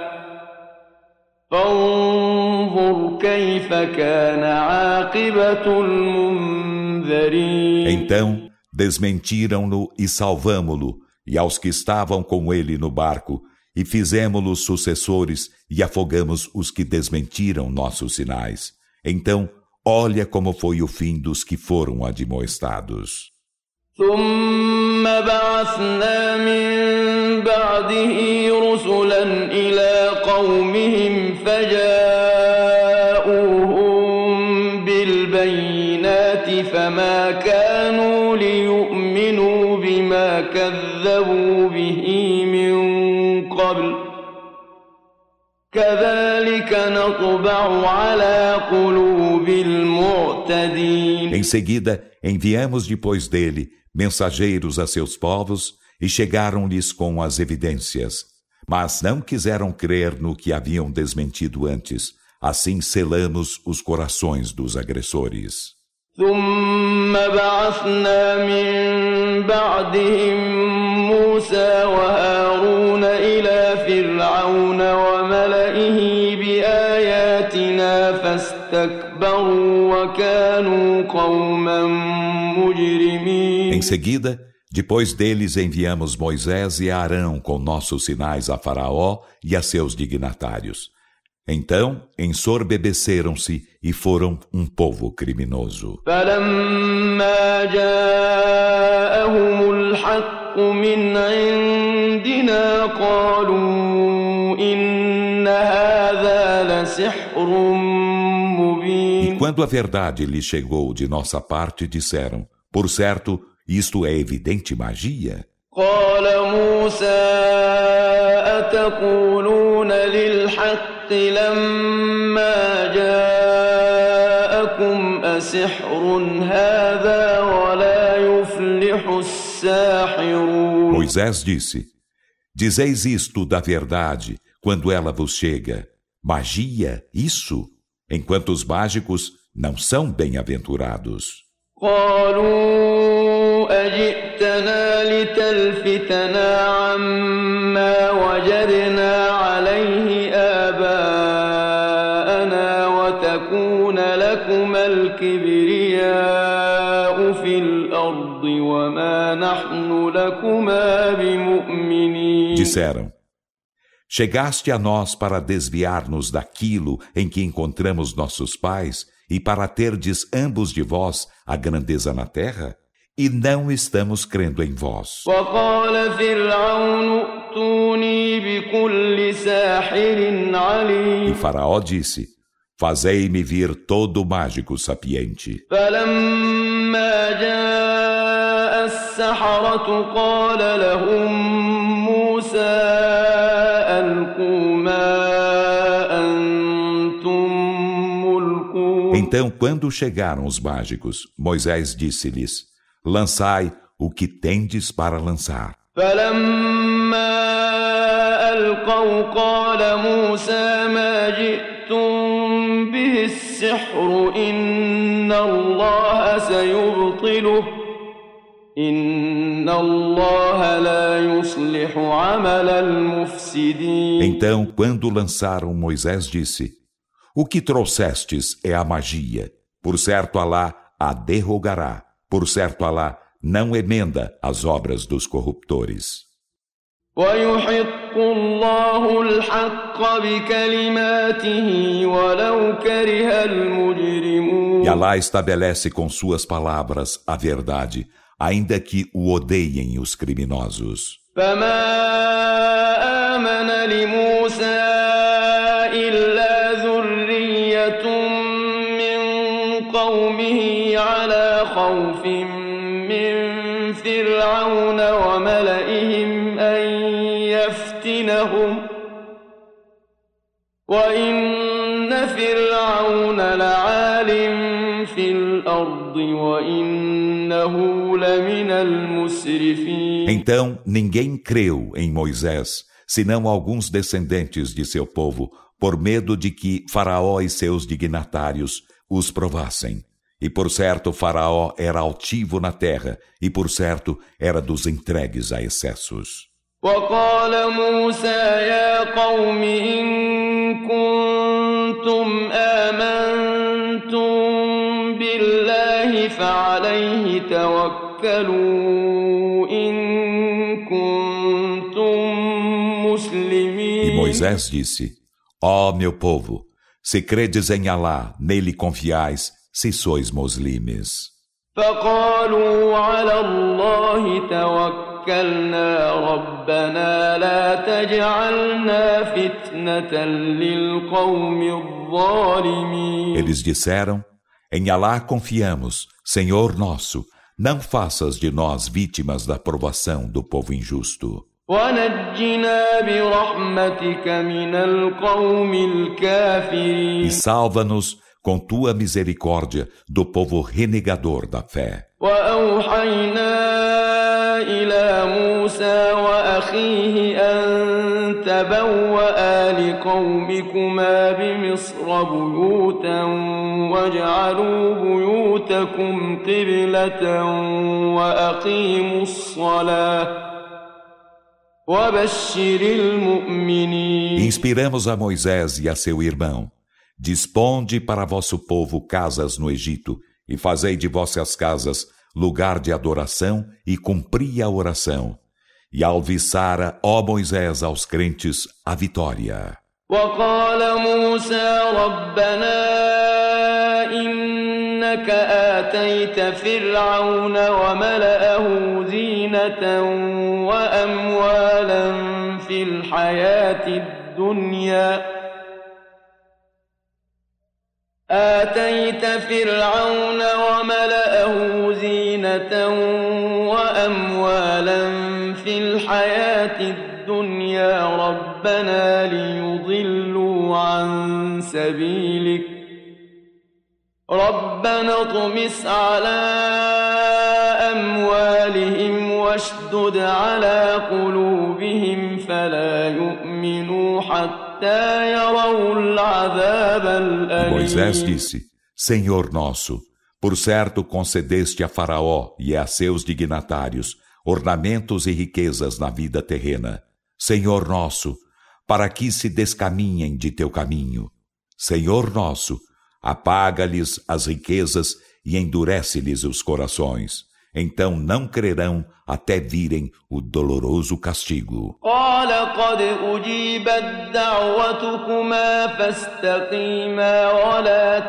فانظر كيف كان عاقبة المنذرين. Então desmentiram-no e salvamo-lo, e aos que estavam com ele no barco, e fizemo-los sucessores e afogamos os que desmentiram nossos sinais. Então, olha como foi o fim dos que foram admoestados. ثم بعثنا من بعده رسلا إلى قومهم فجاءوهم فما كانوا ليؤمنوا بما كذبوا به من قبل كذلك نطبع على قلوب المعتدين. Em seguida, enviamos depois dele mensageiros a seus povos e chegaram-lhes com as evidências, mas não quiseram crer no que haviam desmentido antes. Assim selamos os corações dos agressores. ثم بعثنا من بعدهم موسى وهارون إلى فرعون وملئه بآياتنا فاستكبروا وكانوا قوما مجرمين. Em seguida, depois deles enviamos Moisés e Arão com nossos sinais a Faraó e a seus dignatários. Então, ensorbebeceram-se e foram um povo criminoso. فلما جاءهم الحق من عندنا قالوا إن هذا لسحر مبين. E quando a verdade lhes chegou de nossa parte, disseram: por certo, isto é evidente magia. قال موسى أتقولون للحق لما جاءكم أسحر هذا ولا يفلح الساحرون. Moisés disse: dizeis isto da verdade quando ela vos chega. Magia, isso? Enquanto os mágicos não são bem-aventurados. قالوا أجئتنا لتلفتنا عما وجدنا عليه آباءنا وتكون لكما الكبرياء في الأرض وما نحن لكما بمؤمنين. Disseram: chegaste a nós para desviar-nos daquilo em que encontramos nossos pais e para terdes ambos de vós a grandeza na terra? E não estamos crendo em vós. وقال فرعون ائتوني بكل ساحر عليم. E Faraó disse: fazei-me vir todo mágico sapiente. فلما جاء السحرة قال لهم موسى ألقوا ما Então, quando chegaram os mágicos, Moisés disse-lhes: lançai o que tendes para lançar. فلما ألقوا قال موسى ما جئتم به السحر إن الله سيبطله إن الله لا يصلح عمل المفسدين. Então, quando lançaram, Moisés disse: o que trouxestes é a magia. Por certo, Alá a derrogará. Por certo, Alá não emenda as obras dos corruptores. ويحق الله الحق بكلماته ولو كره المجرمون. E Alá estabelece com suas palavras a verdade, ainda que o odeiem os criminosos. فما آمن لموسى إلا ذرية من قومه على خوف من فرعون وملئهم أن يفتنهم وإن فرعون لعال في الأرض وإنه لمن المسرفين. Então ninguém creu em Moisés, senão alguns descendentes de seu povo, por medo de que Faraó e seus dignatários os provassem. E por certo Faraó era altivo na terra, e por certo era dos entregues a excessos. وقال موسى يا قوم إن كنتم آمنتم بالله فعليه توكلوا إن كنتم مسلمين. E Moisés disse: ó meu povo, se credes em Alá, nele confiais, se sois muslimes. فقالوا على الله توكلنا ربنا لا تجعلنا فتنة للقوم الظالمين. Eles disseram: Em Alá confiamos, Senhor nosso, não faças de nós vítimas da provação do povo injusto. ونجنا برحمتك من القوم الكافرين. E salva-nos com tua misericórdia do povo renegador da fé. وأوحينا إلى موسى وأخيه أن تبوأ لقومكما بمصر بيوتا واجعلوا بيوتكم قبلة وأقيموا الصلاة وبشر المؤمنين. Inspiramos a Moisés e a seu irmão: disponde para vosso povo casas no Egito e fazei de vossas casas lugar de adoração e cumpri a oração. E alviçara, ó Moisés, aos crentes a vitória. وقال موسى ربنا إنك آتيت فرعون وملأه زينة وأموالا في الحياة الدنيا ربنا ليضلوا عن سبيلك ربنا اطمس على أموالهم واشدد على قلوبهم فلا يؤمنوا حتى يروا العذاب الأليم. Moisés disse: Senhor nosso, por certo concedeste a Faraó e a seus dignatários ornamentos e riquezas na vida terrena. Senhor nosso, para que se descaminhem de teu caminho. Senhor nosso, apaga-lhes as riquezas e endurece-lhes os corações. Então não crerão até virem o doloroso castigo. قال قد أجيبت دعوتكما فاستقيما ولا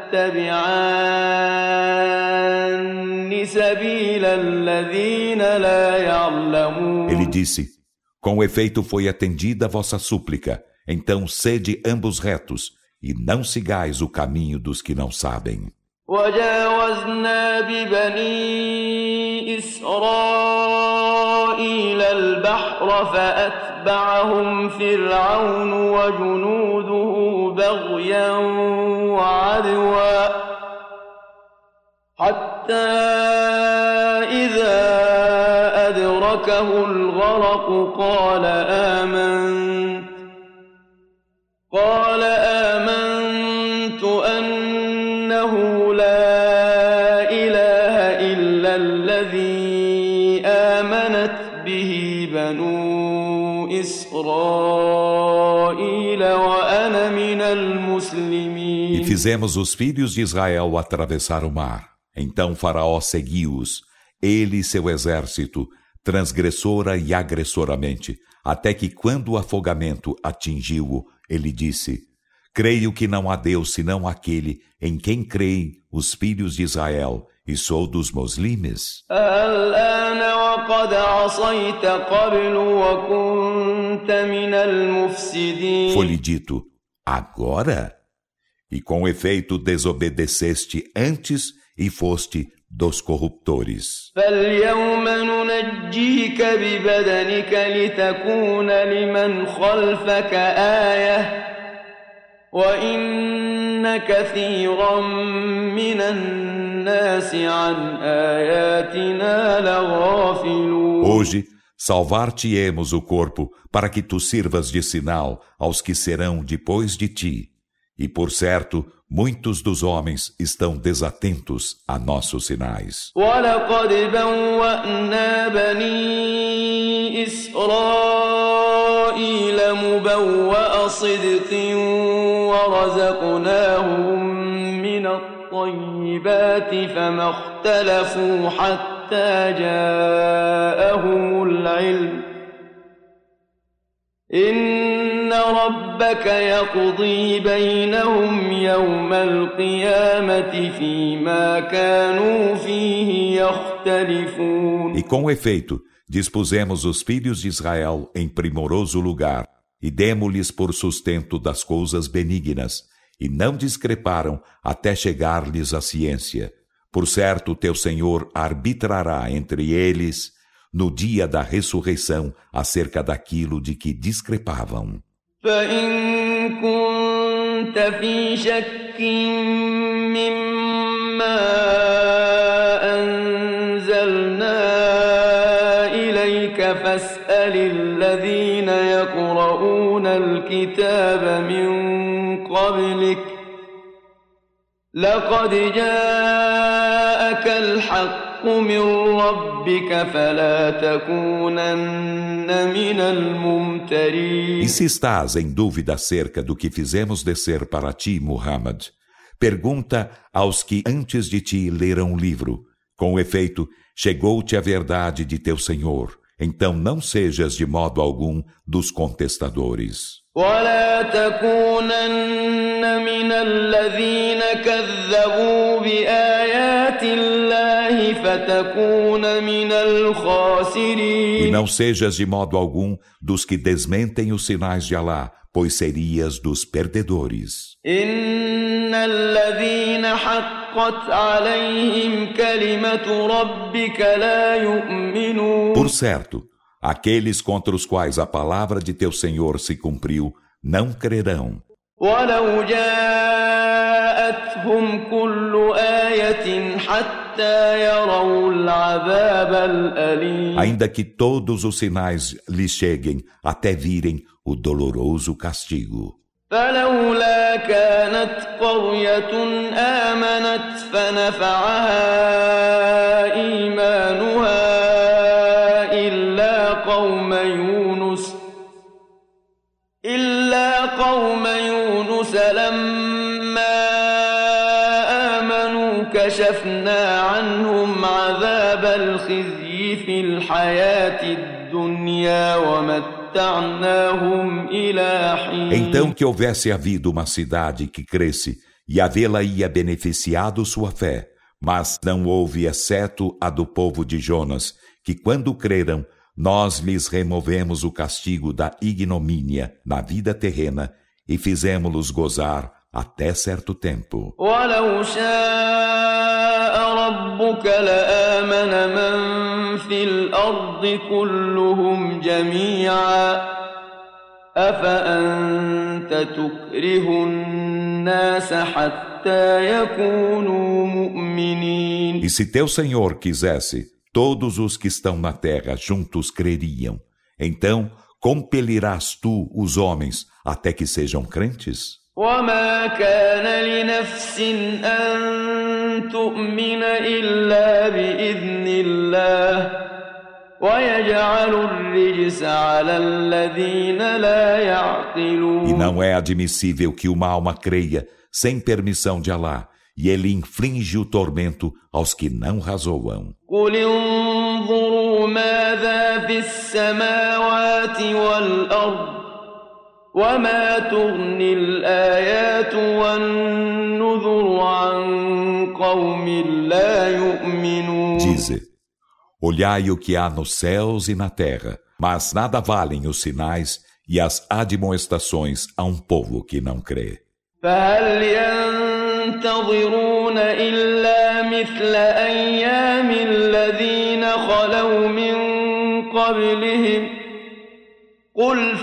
تتبعان سبيل الذين لا يعلمون. Ele disse: com efeito foi atendida a vossa súplica, então sede ambos retos e não sigais o caminho dos que não sabem. وجاوزنا ببني إسرائيل البحر فأتبعهم فرعون وجنوده بغيا وعدوا حتى إذا أدركه الغرق قال آمنت أنه لا إله إلا الذي آمنت به بنو إسرائيل وأنا من المسلمين. E fizemos os filhos de Israel atravessar o mar. Então Faraó seguiu-os, ele e seu exército, transgressora e agressoramente, até que quando o afogamento atingiu-o, ele disse: creio que não há Deus senão aquele em quem creem os filhos de Israel, e sou dos muslimes. Foi-lhe dito: agora? E com efeito desobedeceste antes e foste dos corruptores. فَالْيَوْمَ نُنَجِّيكَ بِبَدَنِكَ لِتَكُونَ لِمَنْ خَلْفَكَ آيَةً وَإِنَّ كَثِيرًا مِنَ النَّاسِ عَنْ آيَاتِنَا لَغَافِلُونَ. Hoje salvar-te-emos o corpo para que tu sirvas de sinal aos que serão depois de ti. E por certo, muitos dos homens estão desatentos a nossos sinais. وَلَقَدْ بَوَّأْنَا بَنِي إِسْرَائِيلَ مُبَوَّأَ صِدْقٍ وَرَزَقْنَاهُم مِّنَ الطَّيِّبَاتِ فَمَا اخْتَلَفُوا حَتَّىٰ جَاءَهُمُ الْعِلْمُ إِنَّ رَبَّكَ يَقْضِي بَيْنَهُمْ يَوْمَ الْقِيَامَةِ فِيمَا كَانُوا فِيهِ يَخْتَلِفُونَ. E com efeito, dispusemos os filhos de Israel em primoroso lugar e demo-lhes por sustento das coisas benignas, e não discreparam até chegar-lhes a ciência. Por certo, teu Senhor arbitrará entre eles no dia da ressurreição acerca daquilo de que discrepavam. فإن كنت في شك مما أنزلنا إليك فاسأل الذين يقرؤون الكتاب من قبلك لقد جاءك الحق من ربك فلا تكونن من الممترين. E se estás em dúvida acerca do que fizemos descer para ti, Muhammad, pergunta aos que antes de ti leram o livro. Com efeito, chegou-te a verdade de teu Senhor. Então não sejas de modo algum dos contestadores. ولا تكونن من الذين كذبوا بآيات الله فتكون من الخاسرين. E não sejas de modo algum dos que desmentem os sinais de Alá, pois serias dos perdedores. إن الذين حقت عليهم كلمة ربك لا يؤمنون. Por certo, aqueles contra os quais a palavra de teu Senhor se cumpriu, não crerão. ولو جاءتهم كل آية حتى يروا العذاب الأليم. Ainda que todos os sinais lhes cheguem até virem o doloroso castigo. فلولا كانت قرية آمنت فنفعها إيمانها إلا قوم يونس لما آمنوا كشفنا عنهم عذاب الخزي في الحياة الدنيا ومتعناهم إلى حين. Então que houvesse havido uma cidade que cresce e havê-la ia beneficiado sua fé, mas não houve exceto a do povo de Jonas, que quando creram, nós lhes removemos o castigo da ignomínia na vida terrena e fizemos-los gozar até certo tempo. وَلَوْ شَاءَ رَبُّكَ لَآمَنَ مَنْ فِي الْأَرْضِ كُلُّهُمْ جَمِيعًا أَفَأَنْتَ تُكْرِهُ النَّاسَ حَتَّى يَكُونُوا مُؤْمِنِينَ. E se teu Senhor quisesse, todos os que estão na terra juntos creriam. Então, compelirás tu os homens até que sejam crentes? وَمَا كَانَ لِنَفْسٍ أَن تُؤْمِنَ إِلَّا بِإِذْنِ اللَّهِ وَيَجْعَلُ الرِّجْسَ عَلَى الَّذِينَ لَا يَعْقِلُونَ. E não é admissível que uma alma creia sem permissão de Alá, e ele inflige o tormento aos que não razoam. قُلِ انظُرُوا مَاذَا فِي السَّمَاوَاتِ وَالْأَرْضِ وَمَا تُغْنِي الْآيَاتُ وَالنُّذُرُ عَنْ قَوْمٍ لَا يُؤْمِنُونَ. Dize, olhai o que há nos céus e na terra, mas nada valem os sinais e as admoestações a um povo que não crê. فَهَلْ يَنْتَظِرُونَ إِلَّا مِثْلَ أَيَّامِ الَّذِينَ خَلَوْا مِنْ قَبْلِهِمْ قُلْ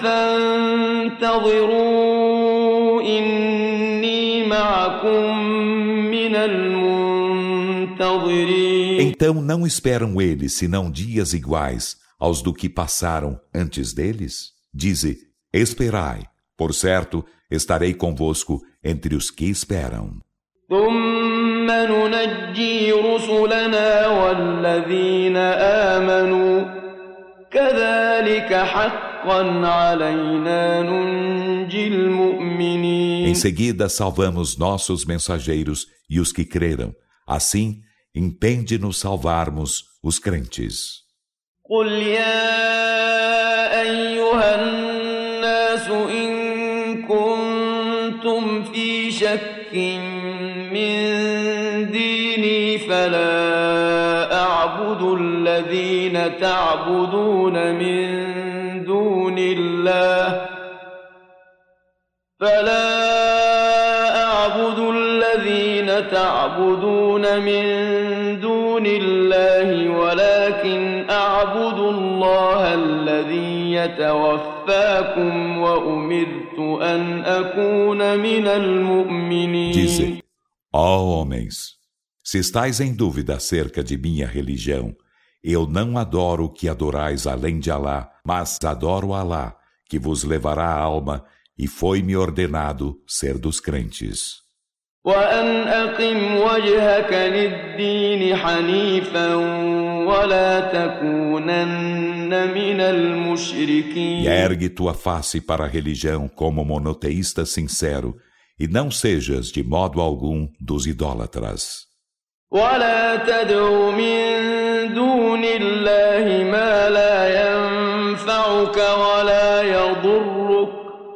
فَانْتَظِرُوا إِنِّي مَعَكُمْ مِنَ الْمُنْتَظِرِينَ. Então não esperam eles senão dias iguais aos do que passaram antes deles? Dize, esperai, por certo, estarei convosco entre os que esperam. ثُمَّ نُنَجِّي رُسُلَنَا وَالَّذِينَ آمَنُوا كَذَلِكَ حَقًّا عَلَيْنَا نُنْجِي الْمُؤْمِنِينَ. Em seguida salvamos nossos mensageiros e os que creram. Assim, impende-nos salvarmos os crentes. قُلْ يَا أَيُّهَا النَّاسُ إِن كُنتُمْ فِي شَكٍّ مِّن دِينِي فَلَا أَعْبُدُ الَّذِينَ تَعْبُدُونَ مِن دُونِ اللَّهِ الذين تعبدون من دون الله ولكن أعبد الله الذي يتوفاكم وأمرت أن أكون من المؤمنين. Dize, ó homens, se estáis em dúvida acerca de minha religião, eu não adoro o que adorais além de Alá, mas adoro Alá, que vos levará a alma, e foi-me ordenado ser dos crentes. وأن أقم وجهك للدين حنيفا ولا تكونن من المشركين. E ergue tua face para a religião como monoteísta sincero, e não sejas de modo algum dos idólatras. ولا تدع من دون الله ما لا ينفعك ولا يضرك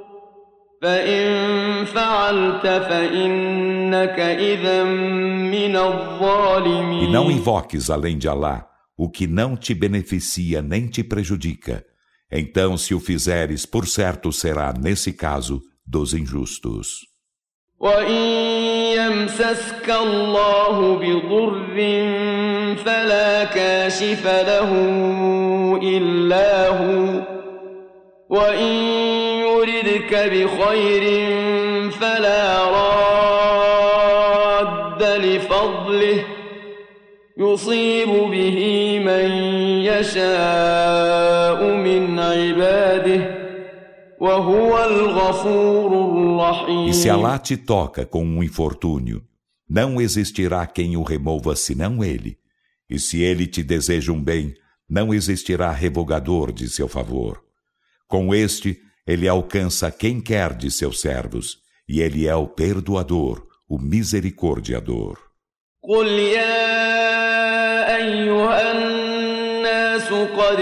فإن فعلت فإنك إذا من الظالمين. E não invoques além de Alá o que não te beneficia nem te prejudica. Então, se o fizeres, por certo será, nesse caso, dos injustos. وإن يمسسك الله بضر فلا كاشف له إلا هو وإن يردك بخير فلا راد لفضله يصيب به من يشاء من عباده E se Alá te toca com um infortúnio, não existirá quem o remova senão Ele. E se Ele te deseja um bem, não existirá revogador de seu favor. Com este, Ele alcança quem quer de seus servos, e Ele é o perdoador, o misericordiador. قل يا أيها الناس قد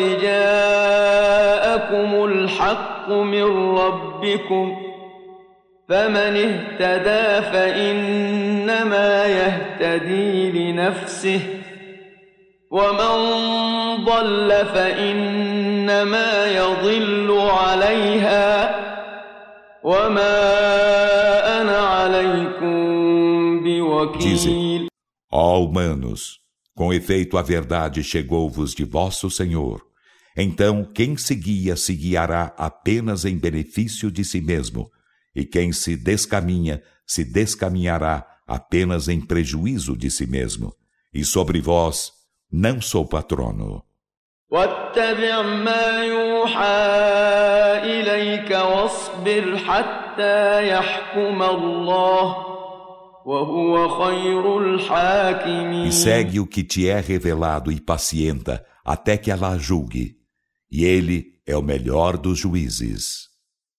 جاءكم الحق من ربكم فمن اهتدى فإنما يهتدي لنفسه ومن ضل فإنما يضل عليها وما أنا عليكم بوكيل. Ó humanos, com efeito a verdade chegou-vos de vosso Senhor. Então, quem se guia se guiará apenas em benefício de si mesmo, e quem se descaminhará apenas em prejuízo de si mesmo. E sobre vós não sou patrono. واتبع ما يوحى إليك واصبر حتى يحكم الله وهو خير الحاكمين. E segue o que te é revelado e pacienta até que Alá julgue. E Ele é o melhor dos juízes.